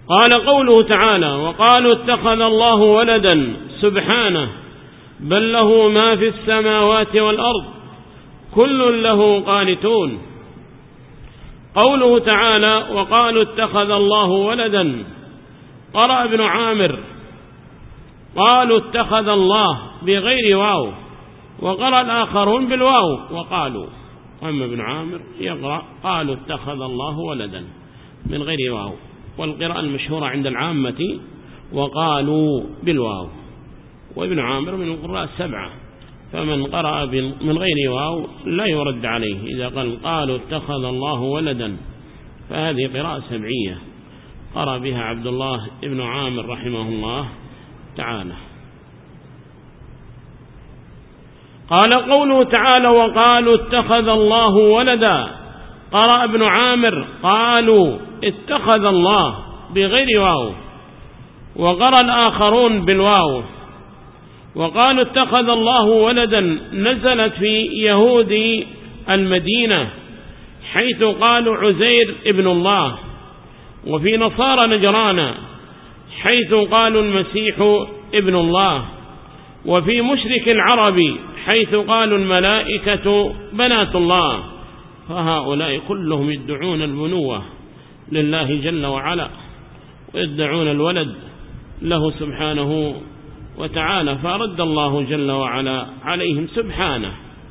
قال قوله تعالى: وقالوا اتخذ الله ولدا سبحانه بل له ما في السماوات والأرض كل له قانتون. قوله تعالى: وقالوا اتخذ الله ولدا، قرأ ابن عامر: قالوا اتخذ الله بغير واو، وقرأ الآخرون بالواو وقالوا. أما ابن عامر يقرأ: قالوا اتخذ الله ولدا من غير واو، والقراءة المشهورة عند العامة وقالوا بالواو. وابن عامر من القراء السبعة، فمن قرأ من غير واو لا يرد عليه إذا قالوا اتخذ الله ولدا، فهذه قراءة سبعية قرأ بها عبد الله ابن عامر رحمه الله تعالى. قال قوله تعالى: وقالوا اتخذ الله ولدا، قرأ ابن عامر: قالوا اتخذ الله بغير واو، وقرأ الآخرون بالواو. وقالوا اتخذ الله ولدا نزلت في يهود المدينة حيث قالوا عزير ابن الله، وفي نصارى نجران حيث قالوا المسيح ابن الله، وفي مشرك العرب حيث قالوا الملائكة بنات الله. فهؤلاء كلهم يدعون البنوة لله جل وعلا، ويدعون الولد له سبحانه وتعالى، فرد الله جل وعلا عليهم سبحانه: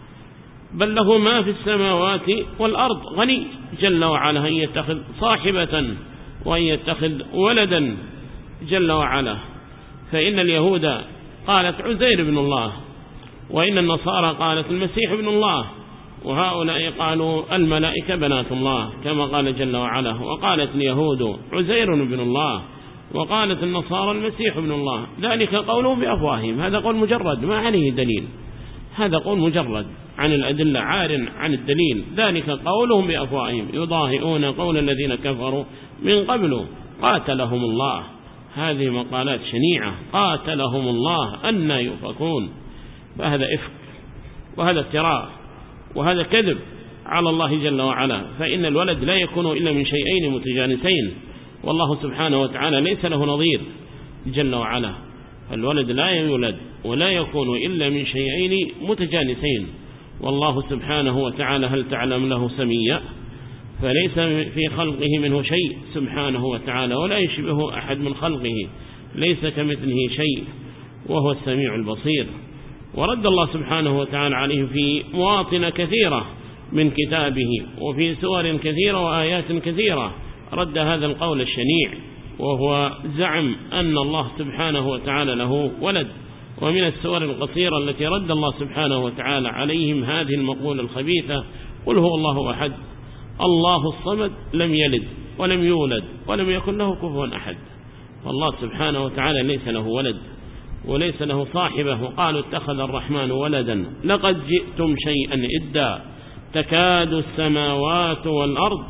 بل له ما في السماوات والأرض، غني جل وعلا أن يتخذ صاحبة وأن يتخذ ولدا جل وعلا. فإن اليهود قالت عزير بن الله، وإن النصارى قالت المسيح ابن الله، وهؤلاء قالوا الملائكة بنات الله كما قال جل وعلا. وقالت اليهود عزير ابن الله، وقالت النصارى المسيح ابن الله. ذلك قولهم بأفواههم، هذا قول مجرد ما عليه دليل، هذا قول مجرد عن الأدلة عار عن الدليل. ذلك قولهم بأفواههم يضاهئون قول الذين كفروا من قبل قاتلهم الله. هذه مقالات شنيعة، قاتلهم الله أن يؤفكون. فهذا إفك، وهذا افتراء، وهذا كذب على الله جل وعلا. فإن الولد لا يكون إلا من شيئين متجانسين، والله سبحانه وتعالى ليس له نظير جل وعلا. الولد لا يولد ولا يكون إلا من شيئين متجانسين، والله سبحانه وتعالى هل تعلم له سميا؟ فليس في خلقه منه شيء سبحانه وتعالى، ولا يشبه أحد من خلقه، ليس كمثله شيء، وهو السميع البصير. ورد الله سبحانه وتعالى عليه في مواطن كثيرة من كتابه، وفي سور كثيرة وآيات كثيرة رد هذا القول الشنيع، وهو زعم أن الله سبحانه وتعالى له ولد. ومن السور القصيرة التي رد الله سبحانه وتعالى عليهم هذه المقولة الخبيثة: قل هو الله أحد الله الصمد لم يلد ولم يولد ولم يكن له كفوا أحد. فالله سبحانه وتعالى ليس له ولد وليس له صاحبه. وقالوا اتخذ الرحمن ولدا لقد جئتم شيئا إدا تكاد السماوات والأرض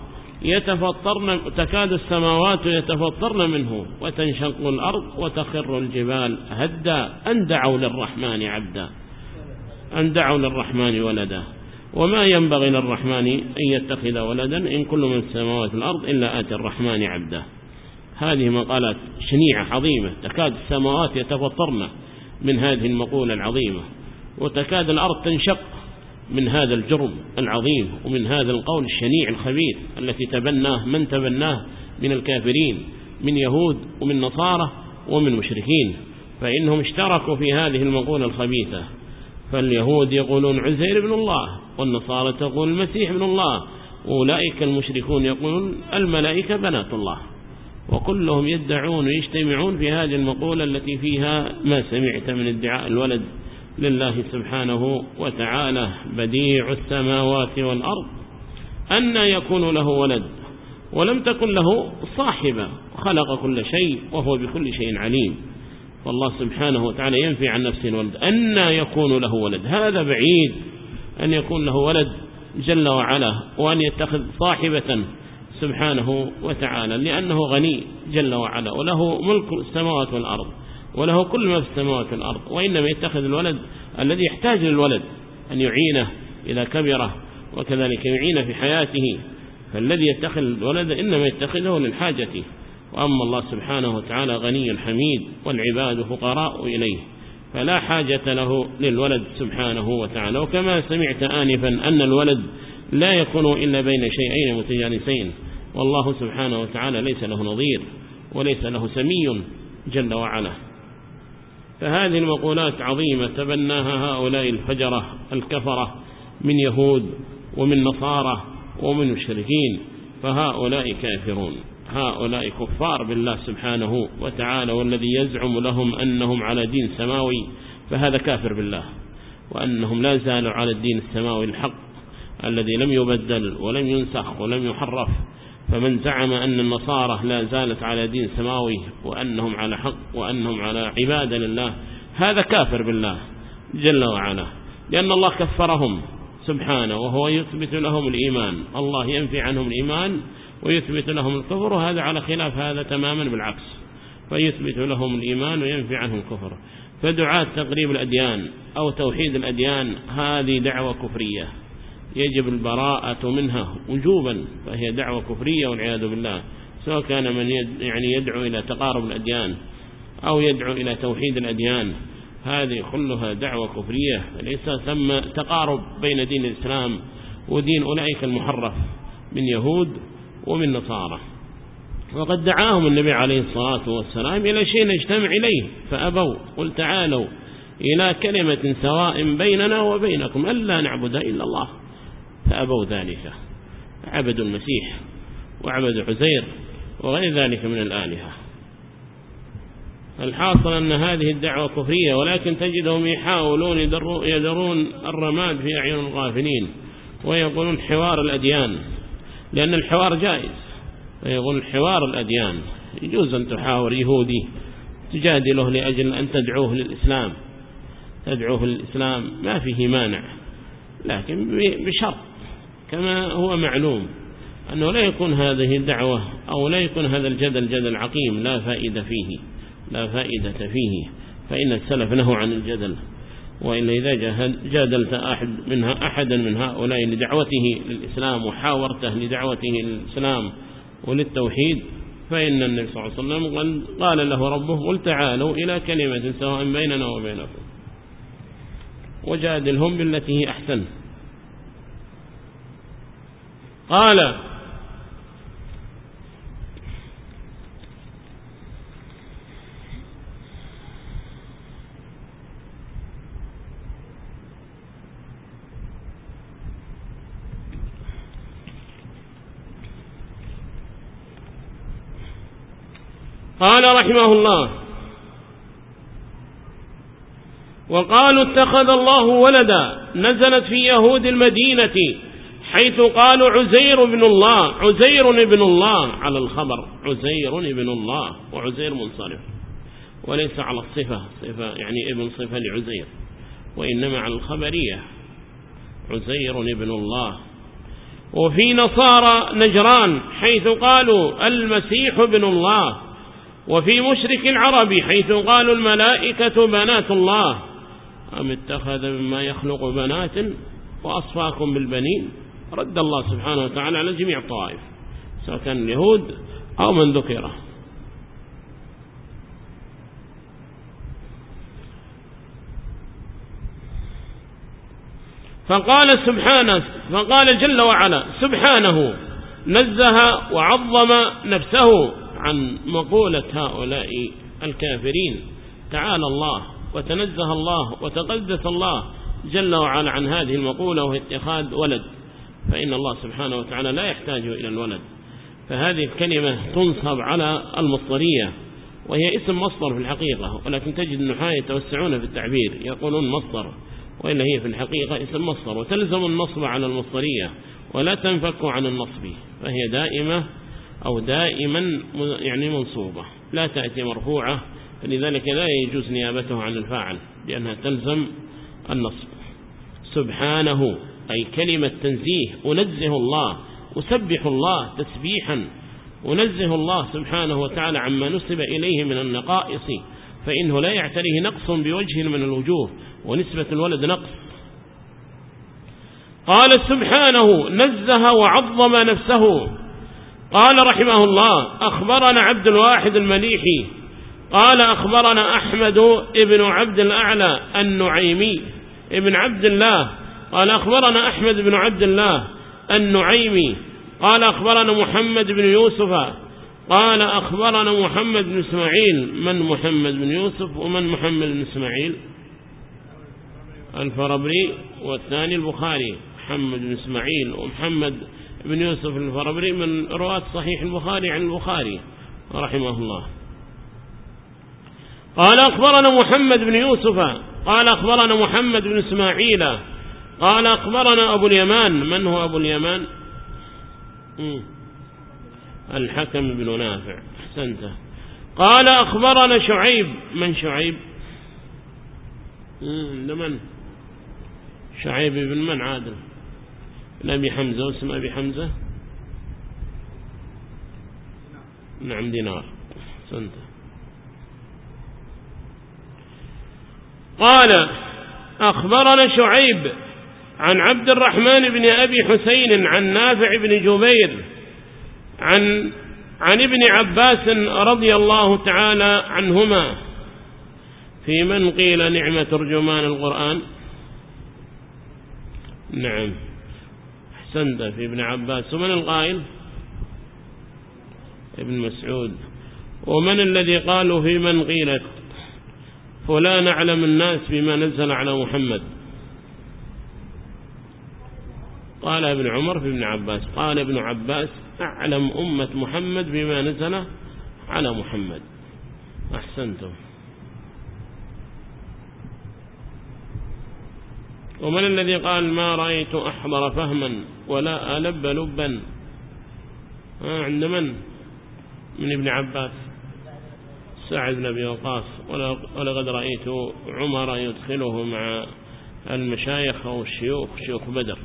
يتفطرن منه وتنشق الأرض وتخر الجبال هدا أن دعوا للرحمن عبدا، أن دعوا للرحمن ولدا، وما ينبغي للرحمن أن يتخذ ولدا إن كل من السماوات والأرض إلا آتي الرحمن عبدا. هذه مقالات شنيعة عظيمة، تكاد السماوات يتفطرن من هذه المقولة العظيمة، وتكاد الأرض تنشق من هذا الجرم العظيم ومن هذا القول الشنيع الخبيث التي تبناه من تبناه من الكافرين من يهود ومن نصارى ومن مشركين، فإنهم اشتركوا في هذه المقولة الخبيثة. فاليهود يقولون عزير بن الله، والنصارى تقول المسيح بن الله، وأولئك المشركون يقولون الملائكة بنات الله، وكلهم يدعون ويجتمعون في هذه المقولة التي فيها ما سمعت من ادعاء الولد لله سبحانه وتعالى: بديع السماوات والأرض أن يكون له ولد ولم تكن له صاحبة، خلق كل شيء وهو بكل شيء عليم. والله سبحانه وتعالى ينفي عن نفسه الولد، أن يكون له ولد، هذا بعيد أن يكون له ولد جل وعلا، وأن يتخذ صاحبة سبحانه وتعالى، لأنه غني جل وعلا وله ملك السماوات والأرض وله كل ما في السماوات والأرض. وإنما يتخذ الولد الذي يحتاج للولد أن يعينه إذا كبره، وكذلك يعينه في حياته. فالذي يتخذ الولد إنما يتخذه للحاجة، وأما الله سبحانه وتعالى غني حميد والعباد فقراء إليه، فلا حاجة له للولد سبحانه وتعالى. وكما سمعت آنفا أن الولد لا يكون إلا بين شيئين متجانسين، والله سبحانه وتعالى ليس له نظير وليس له سمي جل وعلا. فهذه المقولات عظيمة تبناها هؤلاء الفجرة الكفرة من يهود ومن نصارى ومن مشركين، فهؤلاء كافرون، هؤلاء كفار بالله سبحانه وتعالى. والذي يزعم لهم أنهم على دين سماوي فهذا كافر بالله، وأنهم لا زالوا على الدين السماوي الحق الذي لم يبدل ولم ينسخ ولم يحرف. فمن زعم أن النصارى لا زالت على دين سماوي وأنهم على حق وأنهم على عبادة لله، هذا كافر بالله جل وعلا، لأن الله كفرهم سبحانه وهو يثبت لهم الإيمان. الله ينفي عنهم الإيمان ويثبت لهم الكفر، وهذا على خلاف هذا تماما بالعكس، فيثبت لهم الإيمان وينفي عنهم الكفر. فدعاة تقريب الأديان أو توحيد الأديان هذه دعوة كفرية يجب البراءة منها وجوبا، فهي دعوة كفرية والعياذ بالله، سواء كان من يدعو إلى تقارب الأديان أو يدعو إلى توحيد الأديان، هذه كلها دعوة كفرية، ليس ثم تقارب بين دين الإسلام ودين أولئك المحرف من يهود ومن نصارى. وقد دعاهم النبي عليه الصلاة والسلام إلى شيء نجتمع إليه فأبوا، قل تعالوا إلى كلمة سواء بيننا وبينكم ألا نعبد إلا الله، فأبوا ذلك، عبدوا المسيح وعبدوا عزير وغير ذلك من الآلهة. الحاصل أن هذه الدعوة كفرية، ولكن تجدهم يحاولون يدرون الرماد في أعين الغافلين ويقولون حوار الأديان، لأن الحوار جائز، ويقولون حوار الأديان يجوز أن تحاور يهودي تجادله لأجل أن تدعوه للإسلام، تدعوه للإسلام ما فيه مانع، لكن بشرط كما هو معلوم أنه لا يكون هذه الدعوة أو لا يكون هذا الجدل جدل عقيم لا فائدة فيه، لا فائدة فيه، فإن السلف نهوا عن الجدل. وإلا إذا جادلت أحدا من هؤلاء لدعوته للإسلام وحاورته لدعوته للإسلام وللتوحيد، فإن النبي صلى الله عليه وسلم قال له ربه قل تعالوا إلى كلمة سواء بيننا وبينكم وجادلهم بالتي هي أحسن. قال رحمه الله وقالوا اتخذ الله ولدا، نزلت في يهود المدينة حيث قالوا عزير بن الله، عزير بن الله على الخبر، عزير بن الله، وعزير منصرف وليس على الصفة، صفة يعني ابن صفة لعزير، وإنما على الخبرية عزير بن الله. وفي نصارى نجران حيث قالوا المسيح بن الله، وفي مشرك العرب حيث قالوا الملائكة بنات الله، أم اتخذ مما يخلق بنات وأصفاكم بالبنين. رد الله سبحانه وتعالى على جميع الطوائف سواء كان اليهود أو من ذكره. فقال جل وعلا سبحانه نزه وعظم نفسه عن مقولة هؤلاء الكافرين، تعالى الله وتنزه الله وتقدس الله جل وعلا عن هذه المقولة وهي اتخاذ ولد، فإن الله سبحانه وتعالى لا يحتاج إلى الولد. فهذه الكلمة تنصب على المصدرية وهي اسم مصدر في الحقيقة، ولكن تجد النحاة يتوسعون في التعبير يقولون مصدر، وإلا هي في الحقيقة اسم مصدر، وتلزم النصب على المصدرية ولا تنفك عن النصب، فهي دائمة أو دائما يعني منصوبة لا تأتي مرفوعة، فلذلك لا يجوز نيابته عن الفاعل لأنها تلزم النصب. سبحانه أي كلمة تنزيه، أنزه الله، أسبح الله تسبيحا، أنزه الله سبحانه وتعالى عما نسب إليه من النقائص، فإنه لا يعتريه نقص بوجه من الوجوه، ونسبة الولد نقص. قال سبحانه نزه وعظم نفسه، قال رحمه الله: أخبرنا عبد الواحد المليحي قال أخبرنا أحمد ابن عبد الأعلى النعيمي ابن عبد الله قال أخبرنا أحمد بن عبد الله النعيمي قال أخبرنا محمد بن يوسف قال أخبرنا محمد بن إسماعيل. من محمد بن يوسف ومن محمد بن إسماعيل؟ الفربري والثاني البخاري. محمد بن إسماعيل ومحمد بن يوسف الفربري من رواة صحيح البخاري عن البخاري رحمه الله. قال أخبرنا محمد بن يوسف قال أخبرنا محمد بن إسماعيل قال أخبرنا أبو اليمان. من هو أبو اليمان؟ الحكم بن نافع. أحسنت. قال أخبرنا شعيب. من شعيب؟ من شعيب بن من عادل؟ أبي حمزة. واسم أبي حمزة؟ نعم دينار. أحسنت. قال أخبرنا شعيب عن عبد الرحمن بن أبي حسين عن نافع بن جبير عن ابن عباس رضي الله تعالى عنهما في من قيل نعمة ترجمان القرآن. نعم أحسنت، في ابن عباس. ومن القائل؟ ابن مسعود. ومن الذي قالوا في من قيلت فلان أعلم الناس بما نزل على محمد؟ قال ابن عمر في ابن عباس. قال ابن عباس أعلم أمة محمد بما نزل على محمد. أحسنتم. ومن الذي قال ما رأيت أحضر فهما ولا ألب لبا؟ عند من ابن عباس؟ سعد بن أبي وقاص. ولقد رأيت عمر يدخله مع المشايخ أو الشيوخ، شيوخ بدر.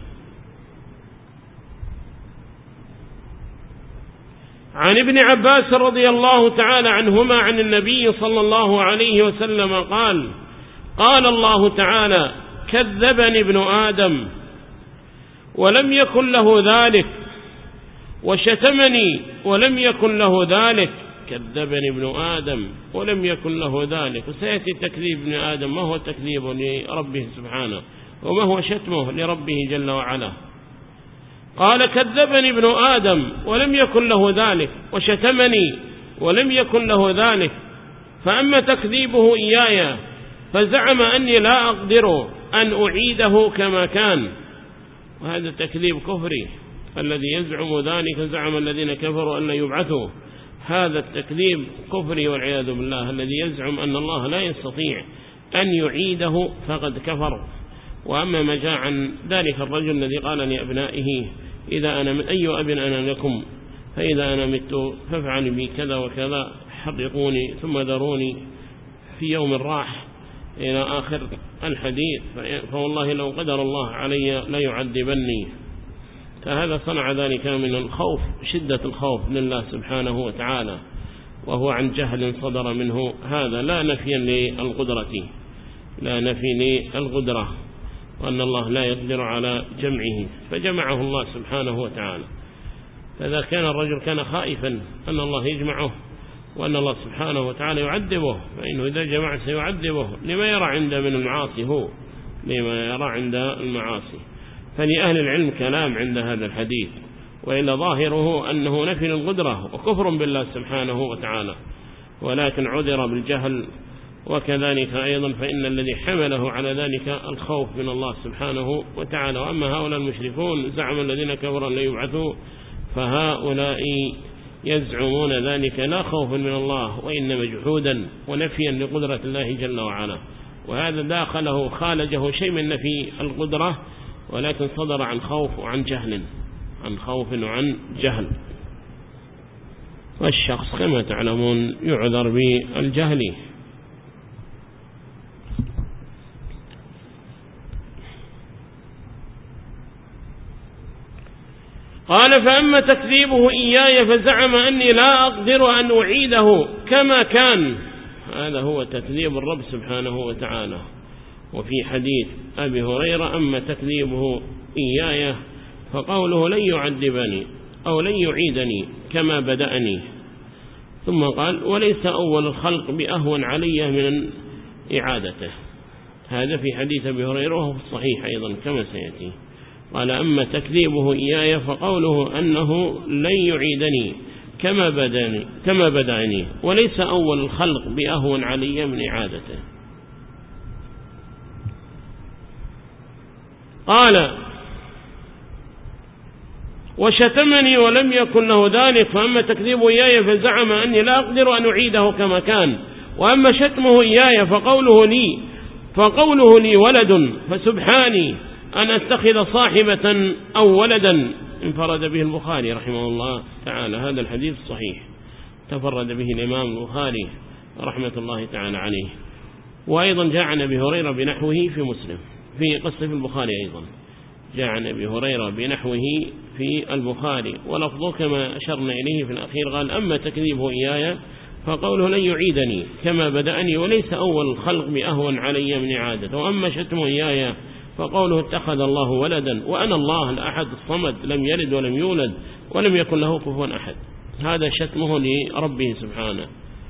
عن ابن عباس رضي الله تعالى عنهما عن النبي صلى الله عليه وسلم قال: قال الله تعالى: كذبني ابن آدم ولم يكن له ذلك، وشتمني ولم يكن له ذلك. كذبني ابن آدم ولم يكن له ذلك. وسيأتي تكذيب ابن آدم ما هو تكذيب لربه سبحانه، وما هو شتمه لربه جل وعلا. قال: كذبني ابن آدم ولم يكن له ذلك، وشتمني ولم يكن له ذلك. فأما تكذيبه إياي فزعم أني لا أقدر أن أعيده كما كان. وهذا تكذيب كفري، الذي يزعم ذلك زعم الذين كفروا أن لا يبعثوا. هذا التكذيب كفري والعياذ بالله. الذي يزعم أن الله لا يستطيع أن يعيده فقد كفر. وأما ما جاء عن ذلك الرجل الذي قال لأبنائه: إذا أنا من أي أب أنا لكم، فإذا أنا مت فافعلوا بي كذا وكذا، حرقوني ثم ذروني في يوم راح إلى آخر الحديث، فوالله لو قدر الله علي لا يعذبني. فهذا صنع ذلك من الخوف، شدة الخوف لله سبحانه وتعالى، وهو عن جهل صدر منه. هذا لا نفي للقدرة، لا نفي للقدرة، وأن الله لا يقدر على جمعه فجمعه الله سبحانه وتعالى. فإذا كان الرجل كان خائفا أن الله يجمعه وأن الله سبحانه وتعالى يعذبه، فإنه إذا جمع سيعذبه لما يرى عند من المعاصي، هو لما يرى عند المعاصي. فلأهل العلم كلام عند هذا الحديث، وإلا ظاهره أنه نفي القدرة وكفر بالله سبحانه وتعالى، ولكن عذر بالجهل. وكذلك أيضا فإن الذي حمله على ذلك الخوف من الله سبحانه وتعالى. وأما هؤلاء المشركون زعم الذين كفروا أن يبعثوا، فهؤلاء يزعمون ذلك لا خوفا من الله، وإنما جحودا ونفيا لقدرة الله جل وعلا. وهذا داخله خالجه شيء من نفي القدرة، ولكن صدر عن خوف وعن جهل، عن خوف وعن جهل. والشخص كما تعلمون يعذر بالجهل. قال: فأما تكذيبه إياي فزعم أني لا أقدر أن أعيده كما كان. هذا هو تكذيب الرب سبحانه وتعالى. وفي حديث أبي هريرة: أما تكذيبه إياي فقوله لن يعذبني أو لن يعيدني كما بدأني. ثم قال وليس أول الخلق بأهون علي من إعادته. هذا في حديث أبي هريرة وهو في الصحيح أيضا كما سيأتي. قال أما تكذيبه إياي فقوله أنه لن يعيدني كما بدأني وليس أول الخلق بأهون علي من إعادته. قال وشتمني ولم يكن له ذلك، فأما تكذيبه إياي فزعم أني لا أقدر أن أعيده كما كان، وأما شتمه إياي فقوله لي ولد فسبحاني أن أتخذ صاحبة أو ولدا. انفرد به البخاري رحمه الله تعالى. هذا الحديث صحيح تفرد به الإمام البخاري رحمة الله تعالى عليه. وأيضا جاء عن أبي هريرة بنحوه في مسلم في قصة في البخاري. أيضا جاء عن أبي هريرة بنحوه في البخاري، ولفظه كما أشرنا إليه في الأخير. قال أما تكذيبه إياي فقوله لن يعيدني كما بدأني وليس أول الخلق بأهون علي من إعادته، وأما شتمه إياي فقوله اتخذ الله ولدا وأنا الله الأحد الصمد لم يلد ولم يولد ولم يكن له كفوا أحد. هذا شتمه لربه سبحانه،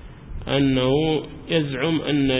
أنه يزعم أن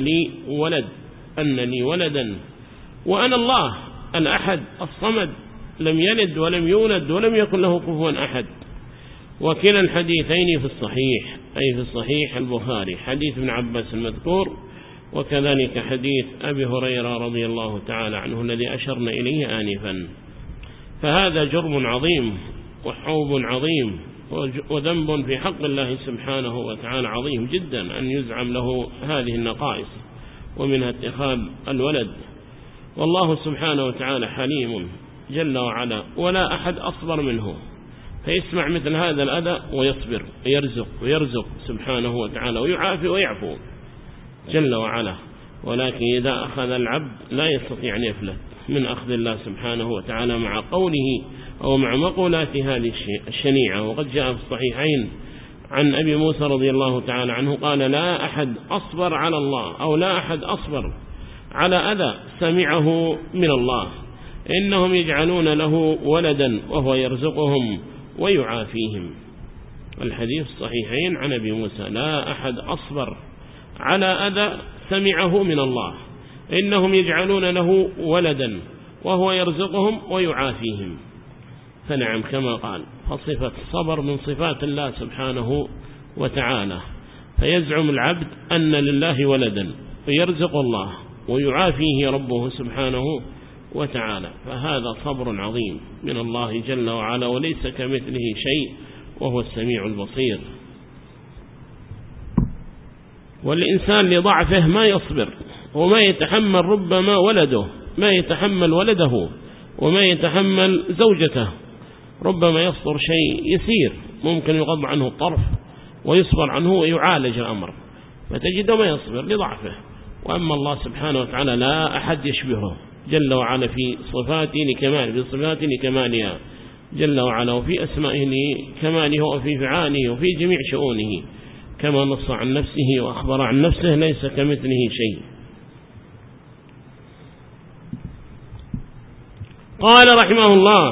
لي ولدا وأنا الله الأحد الصمد لم يلد ولم يولد ولم يكن له كفوا أحد. وكلا الحديثين في الصحيح، أي في الصحيح البخاري، حديث ابن عباس المذكور وكذلك حديث أبي هريرة رضي الله تعالى عنه الذي أشرنا إليه آنفا. فهذا جرم عظيم وحوب عظيم وذنب في حق الله سبحانه وتعالى عظيم جدا أن يزعم له هذه النقائص ومنها اتخاذ الولد. والله سبحانه وتعالى حليم جل وعلا ولا أحد أصبر منه، فيسمع مثل هذا الأذى ويصبر ويرزق سبحانه وتعالى ويعافي ويعفو جل وعلا. ولكن إذا أخذ العبد لا يستطيع أن يفلت من أخذ الله سبحانه وتعالى مع قوله أو مع مقولات هذه الشنيعة. وقد جاء في الصحيحين عن أبي موسى رضي الله تعالى عنه قال لا أحد أصبر على الله أو لا أحد أصبر على أذى سمعه من الله، إنهم يجعلون له ولدا وهو يرزقهم ويعافيهم. الحديث الصحيحين عن أبي موسى لا أحد أصبر على أذى سمعه من الله، إنهم يجعلون له ولدا وهو يرزقهم ويعافيهم. فنعم كما قال، فصفة الصبر من صفات الله سبحانه وتعالى. فيزعم العبد أن لله ولدا ويرزق الله ويعافيه ربه سبحانه وتعالى، فهذا صبر عظيم من الله جل وعلا وليس كمثله شيء وهو السميع البصير. والإنسان لضعفه ما يصبر وما يتحمل ربما ما يتحمل ولده وما يتحمل زوجته، ربما يصبر شيء يسير ممكن يغض عنه الطرف ويصبر عنه ويعالج الأمر، فتجده ما يصبر لضعفه. وأما الله سبحانه وتعالى لا أحد يشبهه جل وعلا في صفاته لكمالها جل وعلا، وفي أسمائه لكماله وفي فعاله وفي جميع شؤونه، كما نص عن نفسه وأخبر عن نفسه ليس كمثله شيء. قال رحمه الله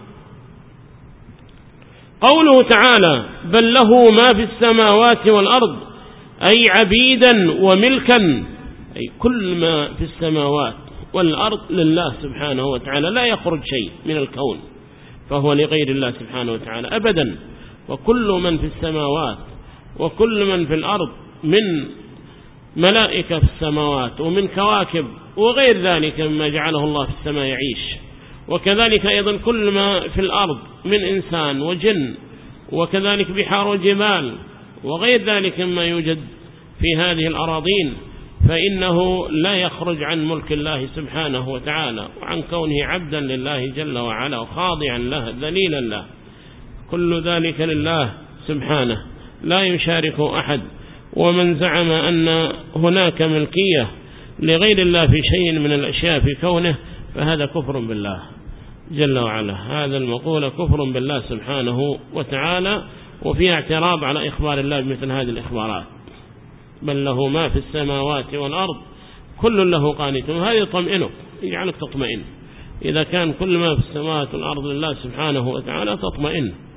قوله تعالى بل له ما في السماوات والأرض، أي عبيدا وملكا، أي كل ما في السماوات والأرض لله سبحانه وتعالى، لا يخرج شيء من الكون فهو لغير الله سبحانه وتعالى أبدا. وكل من في السماوات وكل من في الأرض من ملائكة في السماوات ومن كواكب وغير ذلك مما جعله الله في السماء يعيش، وكذلك أيضا كل ما في الأرض من إنسان وجن، وكذلك بحار وجبال وغير ذلك مما يوجد في هذه الأراضين، فإنه لا يخرج عن ملك الله سبحانه وتعالى وعن كونه عبدا لله جل وعلا وخاضعا له ذليلا له، كل ذلك لله سبحانه لا يشارك أحد. ومن زعم أن هناك ملكية لغير الله في شيء من الأشياء في كونه فهذا كفر بالله جل وعلا، هذا المقولة كفر بالله سبحانه وتعالى، وفي اعتراض على إخبار الله بمثل هذه الإخبارات. بل له ما في السماوات والأرض كل له قانتون، هذا يطمئنك يجعلك تطمئن. إذا كان كل ما في السماوات والأرض لله سبحانه وتعالى تطمئن.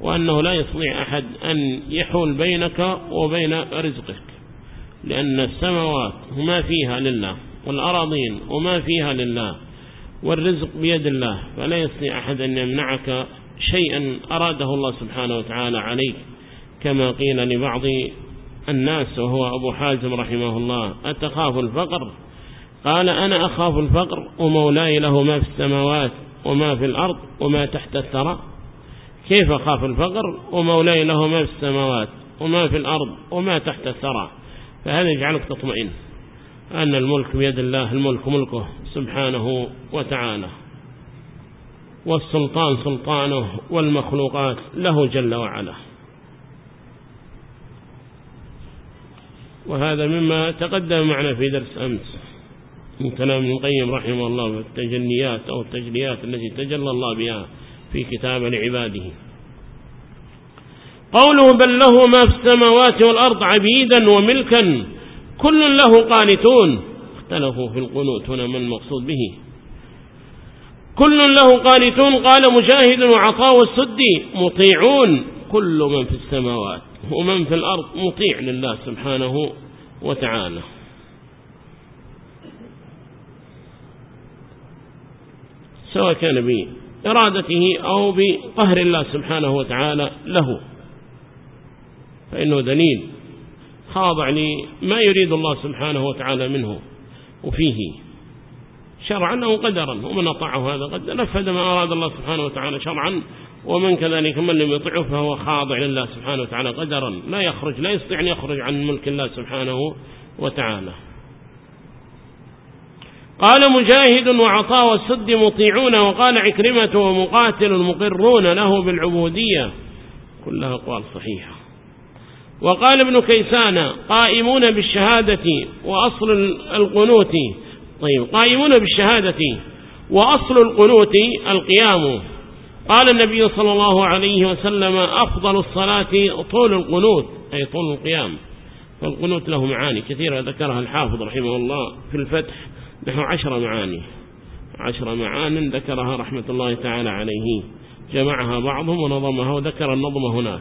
وأنه لا يستطيع أحد أن يحول بينك وبين رزقك، لأن السماوات وما فيها لله، والأراضين وما فيها لله، والرزق بيد الله، فلا يستطيع أحد أن يمنعك شيئا أراده الله سبحانه وتعالى عليك، كما قيل لبعض الناس وهو أبو حازم رحمه الله: أتخاف الفقر؟ قال: أنا أخاف الفقر ومولاي له ما في السماوات وما في الأرض وما تحت الثرى. كيف أخاف الفقر ومولاي له ما في السماوات وما في الأرض وما تحت الثرى؟ فهذا يجعلك تطمئن أن الملك بيد الله، الملك ملكه سبحانه وتعالى، والسلطان سلطانه، والمخلوقات له جل وعلا. وهذا مما تقدم معنا في درس أمس من كلام ابن القيم رحمه الله في التجليات أو التجليات التي تجلى الله بها في كتاب لعباده. قوله: بل له ما في السماوات والأرض عبيدا وملكا كل له قانتون. اختلفوا في القنوت هنا من المقصود به. كل له قانتون، قال مجاهد وعطاء والسدي: مطيعون، كل من في السماوات ومن في الأرض مطيع لله سبحانه وتعالى. سواء كان بإرادته أو بقهر الله سبحانه وتعالى له، فإنه دليل خاضع لما يريد الله سبحانه وتعالى منه وفيه شرعا أو قدرا، ومن أطاعه هذا قد نفذ ما أراد الله سبحانه وتعالى شرعا، ومن كذلك من لم يطعه فهو خاضع لله سبحانه وتعالى قدرا، لا يستطيع أن يخرج عن ملك الله سبحانه وتعالى. قال مجاهد وعطاء والسد مطيعون، وقال عكرمة ومقاتل مقرون له بالعبودية، كلها أقوال صحيحة. وقال ابن كيسان: قائمون بالشهادة وأصل القنوت. طيب، قائمون بالشهادة وأصل القنوت القيام. قال النبي صلى الله عليه وسلم: أفضل الصلاة طول القنوت، أي طول القيام. فالقنوت له معاني كثيرة ذكرها الحافظ رحمه الله في الفتح، نحو 10 معاني، 10 معان ذكرها رحمة الله تعالى عليه، جمعها بعضهم ونظمها وذكر النظم هناك.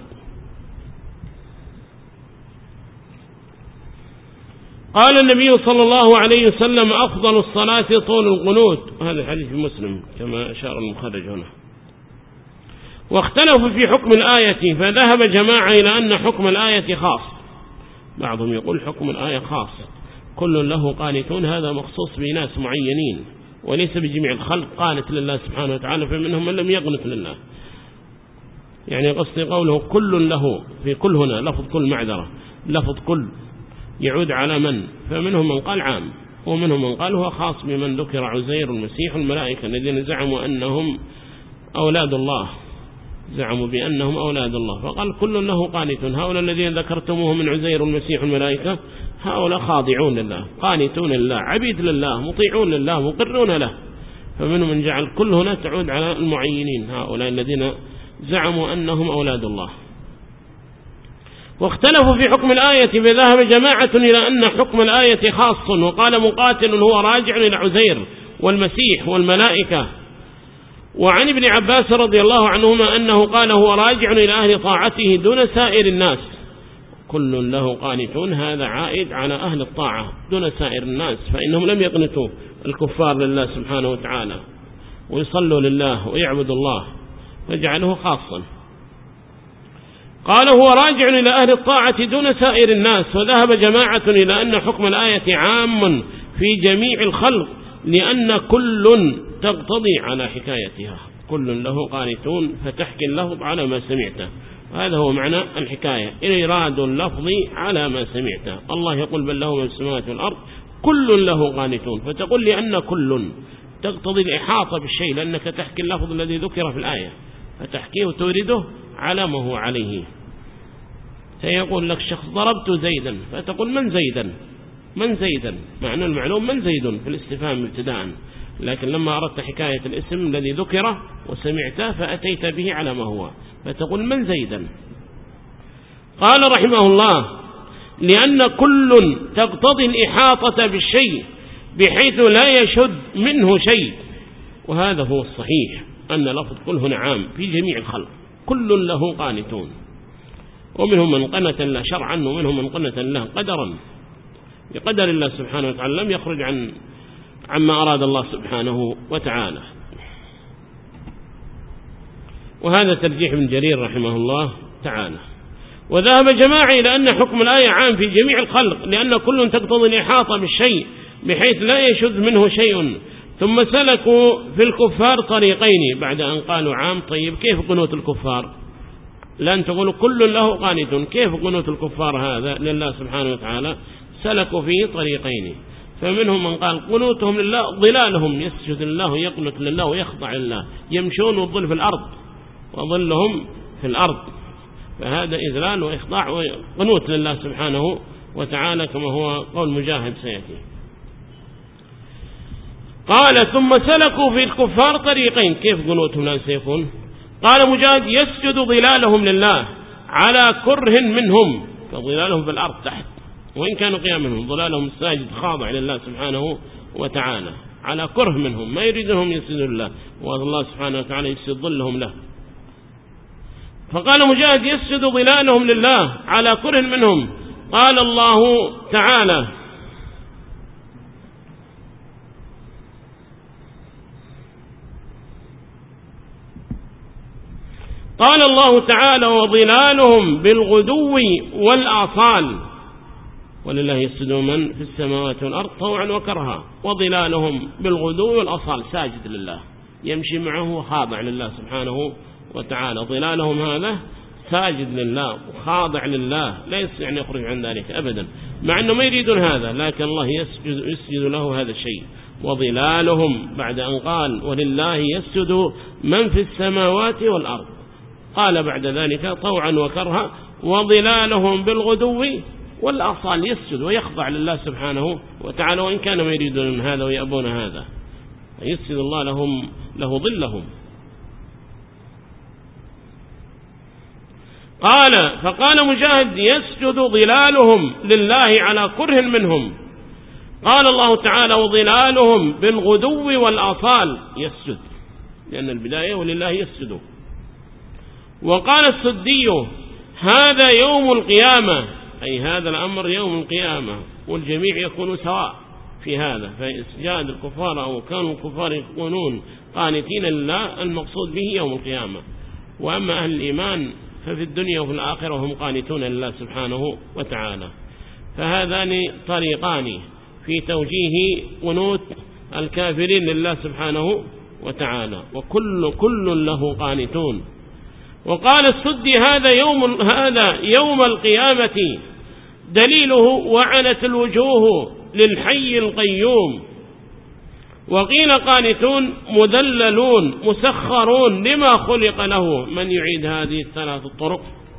قال النبي صلى الله عليه وسلم: أفضل الصلاة طول القنوت. هذا الحديث في مسلم كما أشار المخرج هنا. واختلفوا في حكم الآية، فذهب جماعة إلى أن حكم الآية خاص. بعضهم يقول حكم الآية خاص، كل له قانتون، هذا مخصوص بناس معينين وليس بجميع الخلق قانت لله سبحانه وتعالى، فمنهم من لم يقنت لله. يعني قصد قوله كل له، في كل هنا لفظ كل معذرة، لفظ كل يعود على من، فمنهم من قال عام، ومنهم من قال هو خاص بمن ذكر عزير المسيح الملائكة الذين زعموا أنهم أولاد الله، زعموا بأنهم أولاد الله، فقال كل له قانتون. هؤلاء الذين ذكرتموه من عزير المسيح الملائكة هؤلاء خاضعون لله، قانتون لله، عبيد لله، مطيعون لله، مقرون له. فمنهم من جعل كل هنا تعود على المعينين، هؤلاء الذين زعموا أنهم أولاد الله. واختلفوا في حكم الآية، فذهب جماعة إلى أن حكم الآية خاص، وقال مقاتل هو راجع إلى عزير والمسيح والملائكة. وعن ابن عباس رضي الله عنهما أنه قال هو راجع إلى أهل طاعته دون سائر الناس. كل له قانتون، هذا عائد على أهل الطاعة دون سائر الناس، فإنهم لم يقنتوا الكفار لله سبحانه وتعالى ويصلوا لله ويعبدوا الله، فجعله خاصا. قال هو راجع إلى أهل الطاعة دون سائر الناس. وذهب جماعة إلى أن حكم الآية عام في جميع الخلق، لأن كل تقتضي على حكايتها، كل له قانتون، فتحكي اللفظ على ما سمعته. هذا هو معنى الحكاية، إيراد اللفظ على ما سمعته. الله يقول بل له من السماوات والأرض كل له قانتون، فتقول لأن كل تقتضي الإحاطة بالشيء، لأنك تحكي اللفظ الذي ذكر في الآية فتحكيه وتورده على ما هو عليه. سيقول لك شخص ضربت زيدا، فتقول من زيدا، من زيدا، معنى المعلوم من زيد في الاستفهام ابتداء، لكن لما أردت حكاية الاسم الذي ذكره وسمعته فأتيت به على ما هو، فتقول من زيدا. قال رحمه الله لأن كل تقتضي الإحاطة بالشيء بحيث لا يشد منه شيء. وهذا هو الصحيح، أن لفظ كل هنا عام في جميع الخلق، كل له قانتون، ومنهم من قنت الله شرعا ومنهم من قنت الله قدرا، بقدر الله سبحانه وتعالى لم يخرج عما أراد الله سبحانه وتعالى. وهذا ترجيح من جرير رحمه الله تعالى. وذهب جماعة إلى أن حكم الآية عام في جميع الخلق، لأن كل تقتضي الإحاطة بالشيء بحيث لا يشذ منه شيء. ثم سلكوا في الكفار طريقين بعد أن قالوا عام. طيب كيف قنوت الكفار؟ لأن تقولوا كل له قانت، كيف قنوت الكفار هذا لله سبحانه وتعالى؟ سلكوا فيه طريقين، فمنهم من قال قنوتهم لله ظلالهم، يسجد لله يقنت لله ويخضع لله، يمشون والظل في الأرض وظلهم في الأرض، فهذا إذلال وإخضاع وقنوت لله سبحانه وتعالى كما هو قول مجاهد سيأتي. قال ثم سلكوا في الكفار طريقين، كيف قنوتهم لا سيكون؟ قال مجاهد يسجد ظلالهم لله على كره منهم، فظلالهم في الأرض تحت وإن كانوا قيام منهم، ظلالهم الساجد خاضع لله سبحانه وتعالى على كره منهم، ما يريدهم يسجدوا لله، والله سبحانه وتعالى يسجد ظلهم له. فقال مجاهد يسجد ظلالهم لله على كره منهم. قال الله تعالى وظلالهم بالغدو والآصال، ولله يسجد من في السماوات والأرض طوعا وكرها، وظلالهم بالغدو والآصال ساجد لله يمشي معه وخاضع لله سبحانه وتعالى. ظلالهم هذا ساجد لله وخاضع لله، لا يستطيع أن يخرج عن ذلك أبدا، مع أنه ما يريدون هذا، لكن الله يسجد له هذا الشيء. وظلالهم بعد أن قال ولله يسجد من في السماوات والأرض، قال بعد ذلك طوعا وكرها، وظلالهم بالغدو والآصال يسجد ويخضع لله سبحانه وتعالى، وإن كانوا ما يريدون هذا ويأبون هذا، يسجد الله له ظلهم. فقال مجاهد يسجد ظلالهم لله على كره منهم. قال الله تعالى وظلالهم بالغدو والآصال يسجد، لأن البداية ولله يسجد. وقال السدي هذا يوم القيامة، أي هذا الأمر يوم القيامة، والجميع يكون سواء في هذا، فإسجاد الكفار أو كانوا الكفار يكونون قانتين لله المقصود به يوم القيامة، وأما أهل الإيمان ففي الدنيا وفي الآخرة هم قانتون لله سبحانه وتعالى. فهذان طريقان في توجيه قنوت الكافرين لله سبحانه وتعالى، وكل له قانتون. وقال السدي هذا يوم القيامة دليله وعنت الوجوه للحي القيوم. وقيل قانتون مذللون مسخرون لما خلق له. من يعيد هذه الثلاث الطرق؟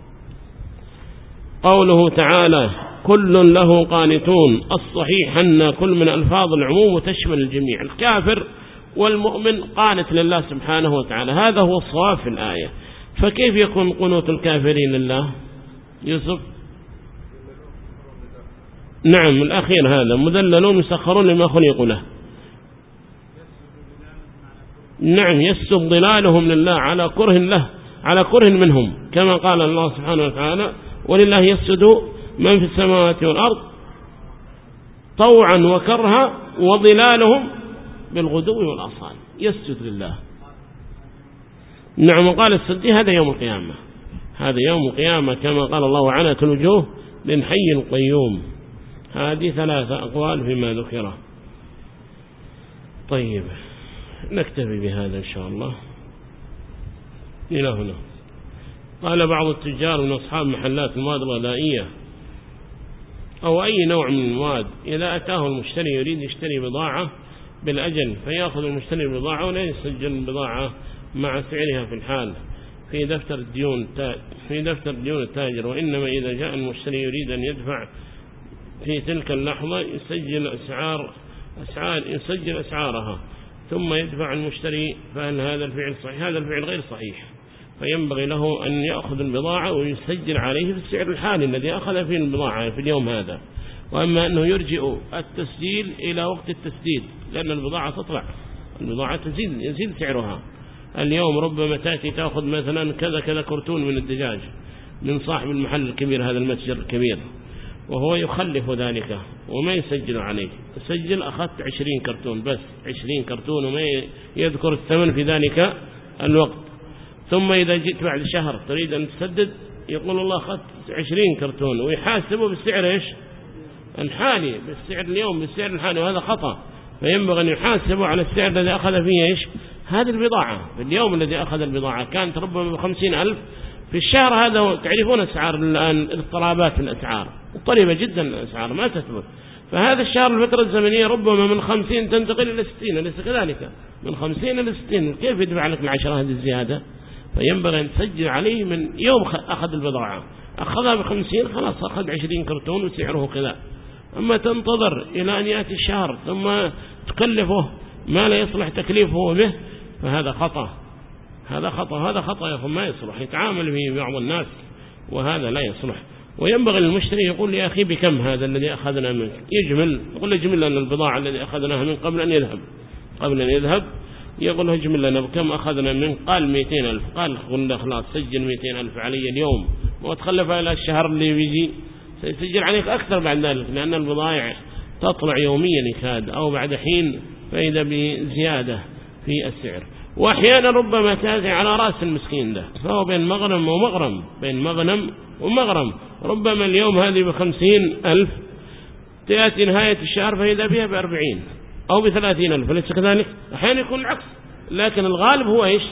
قوله تعالى كل له قانتون، الصحيح أن كل من ألفاظ العموم تشمل الجميع، الكافر والمؤمن قانت لله سبحانه وتعالى، هذا هو الصواب في الآية. فكيف يكون قنوت الكافرين لله؟ يوسف نعم الأخير هذا مذللون مسخرون لما خلقوا له. نعم يسجد ظلالهم لله على كره منهم، كما قال الله سبحانه وتعالى ولله يسجد من في السماوات والأرض طوعا وكرها وظلالهم بالغدو والآصال يسجد لله. نعم. وقال السدي هذا يوم القيامة، هذا يوم القيامة كما قال الله وعنت الوجوه للحي القيوم. هذه ثلاثة أقوال فيما ذكره. طيب نكتفي بهذا إن شاء الله إلى هنا. قال بعض التجار من أصحاب محلات المواد الغذائية أو أي نوع من المواد، إذا أتاه المشتري يريد يشتري بضاعة بالأجل فيأخذ المشتري البضاعة ولا يسجل البضاعة مع سعرها في الحال في دفتر ديون التاجر، وإنما إذا جاء المشتري يريد أن يدفع في تلك اللحظة يسجل أسعارها ثم يدفع المشتري. فهل هذا الفعل صحيح؟ هذا الفعل غير صحيح، فينبغي له أن يأخذ البضاعة ويسجل عليه في السعر الحالي الذي أخذ فيه البضاعة في اليوم هذا. وأما أنه يرجئ التسجيل إلى وقت التسديد، لأن البضاعة تطلع، البضاعة يزيد سعرها، اليوم ربما تأتي تأخذ مثلا كذا كذا كرتون من الدجاج من صاحب المحل الكبير هذا المتجر الكبير، وهو يخلف ذلك وما يسجل عليه، يسجل أخذت 20 كرتون بس 20 كرتون وما يذكر الثمن في ذلك الوقت. ثم إذا جئت بعد شهر تريد أن تسدد يقول الله أخذت 20 كرتون ويحاسبه بالسعر إيش الحالي، بالسعر اليوم بالسعر الحالي، وهذا خطأ. فينبغي أن يحاسبه على السعر الذي أخذ فيه إيش هذه البضاعة في اليوم الذي أخذ البضاعة، كانت ربما ب50,000 في الشهر هذا. تعرفون أسعار الآن الاضطرابات في الأسعار اضطربة جدا، الأسعار ما تثبت. فهذا الشهر الفترة الزمنية ربما من 50 تنتقل إلى 60، أليس كذلك؟ من 50 إلى 60 كيف يدفع لك العشرة هذه الزيادة؟ فينبغي أن تسجل عليه من يوم أخذ البضاعة، أخذها ب50 خلاص أخذ 20 كرتون وسعره كذا. أما تنتظر إلى أن يأتي الشهر ثم تكلفه ما لا يصلح تكليفه به، فهذا خطأ، هذا خطأ، هذا خطأ يا أخي ما يصلح يتعامل به بعض الناس، وهذا لا يصلح. وينبغي للمشتري يقول يا أخي بكم هذا الذي أخذنا منك، يجمل، يقول اجمل لنا البضاعة الذي أخذناها من قبل أن يذهب يقول اجمل لنا بكم أخذنا منك، قال 200,000، قال قلنا خلاص سجل 200,000 علي اليوم، وتخلف إلى الشهر اللي بيجي سيسجل عليك أكثر بعد ذلك، لأن البضائع تطلع يوميا يكاد أو بعد حين فإذا بزيادة في السعر. وأحيانا ربما تأتي على رأس المسكين ده، فهو بين مغنم ومغرم، بين مغنم ومغرم. ربما اليوم هذه ب50,000 تأتي نهاية الشهر فإذا بها ب40 أو ب30,000، فليس كذلك؟ أحيانا يكون العكس، لكن الغالب هو إيش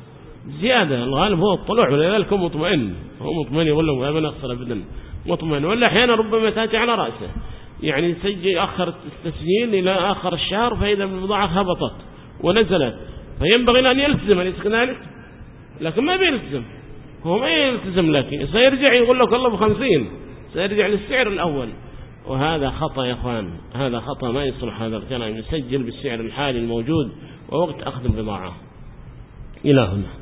زيادة، الغالب هو الطلوع، ولذلك هو مطمئن يقول له ما نخسر أبدا مطمئن. ولا أحيانا ربما تأتي على رأسه، يعني يسجل أخر التسجيل إلى آخر الشهر فإذا البضاعة هبطت ونزلت، فينبغي أن يلتزم، أليس كذلك؟ لكن ما بيلتزم، هو ما يلتزم، لكن سيرجع يقول لك الله ب50، سيرجع للسعر الأول، وهذا خطأ يا أخوان، هذا خطأ ما يصلح هذا الكلام. يسجل بالسعر الحالي الموجود ووقت أخذ البضاعة. إلى هنا.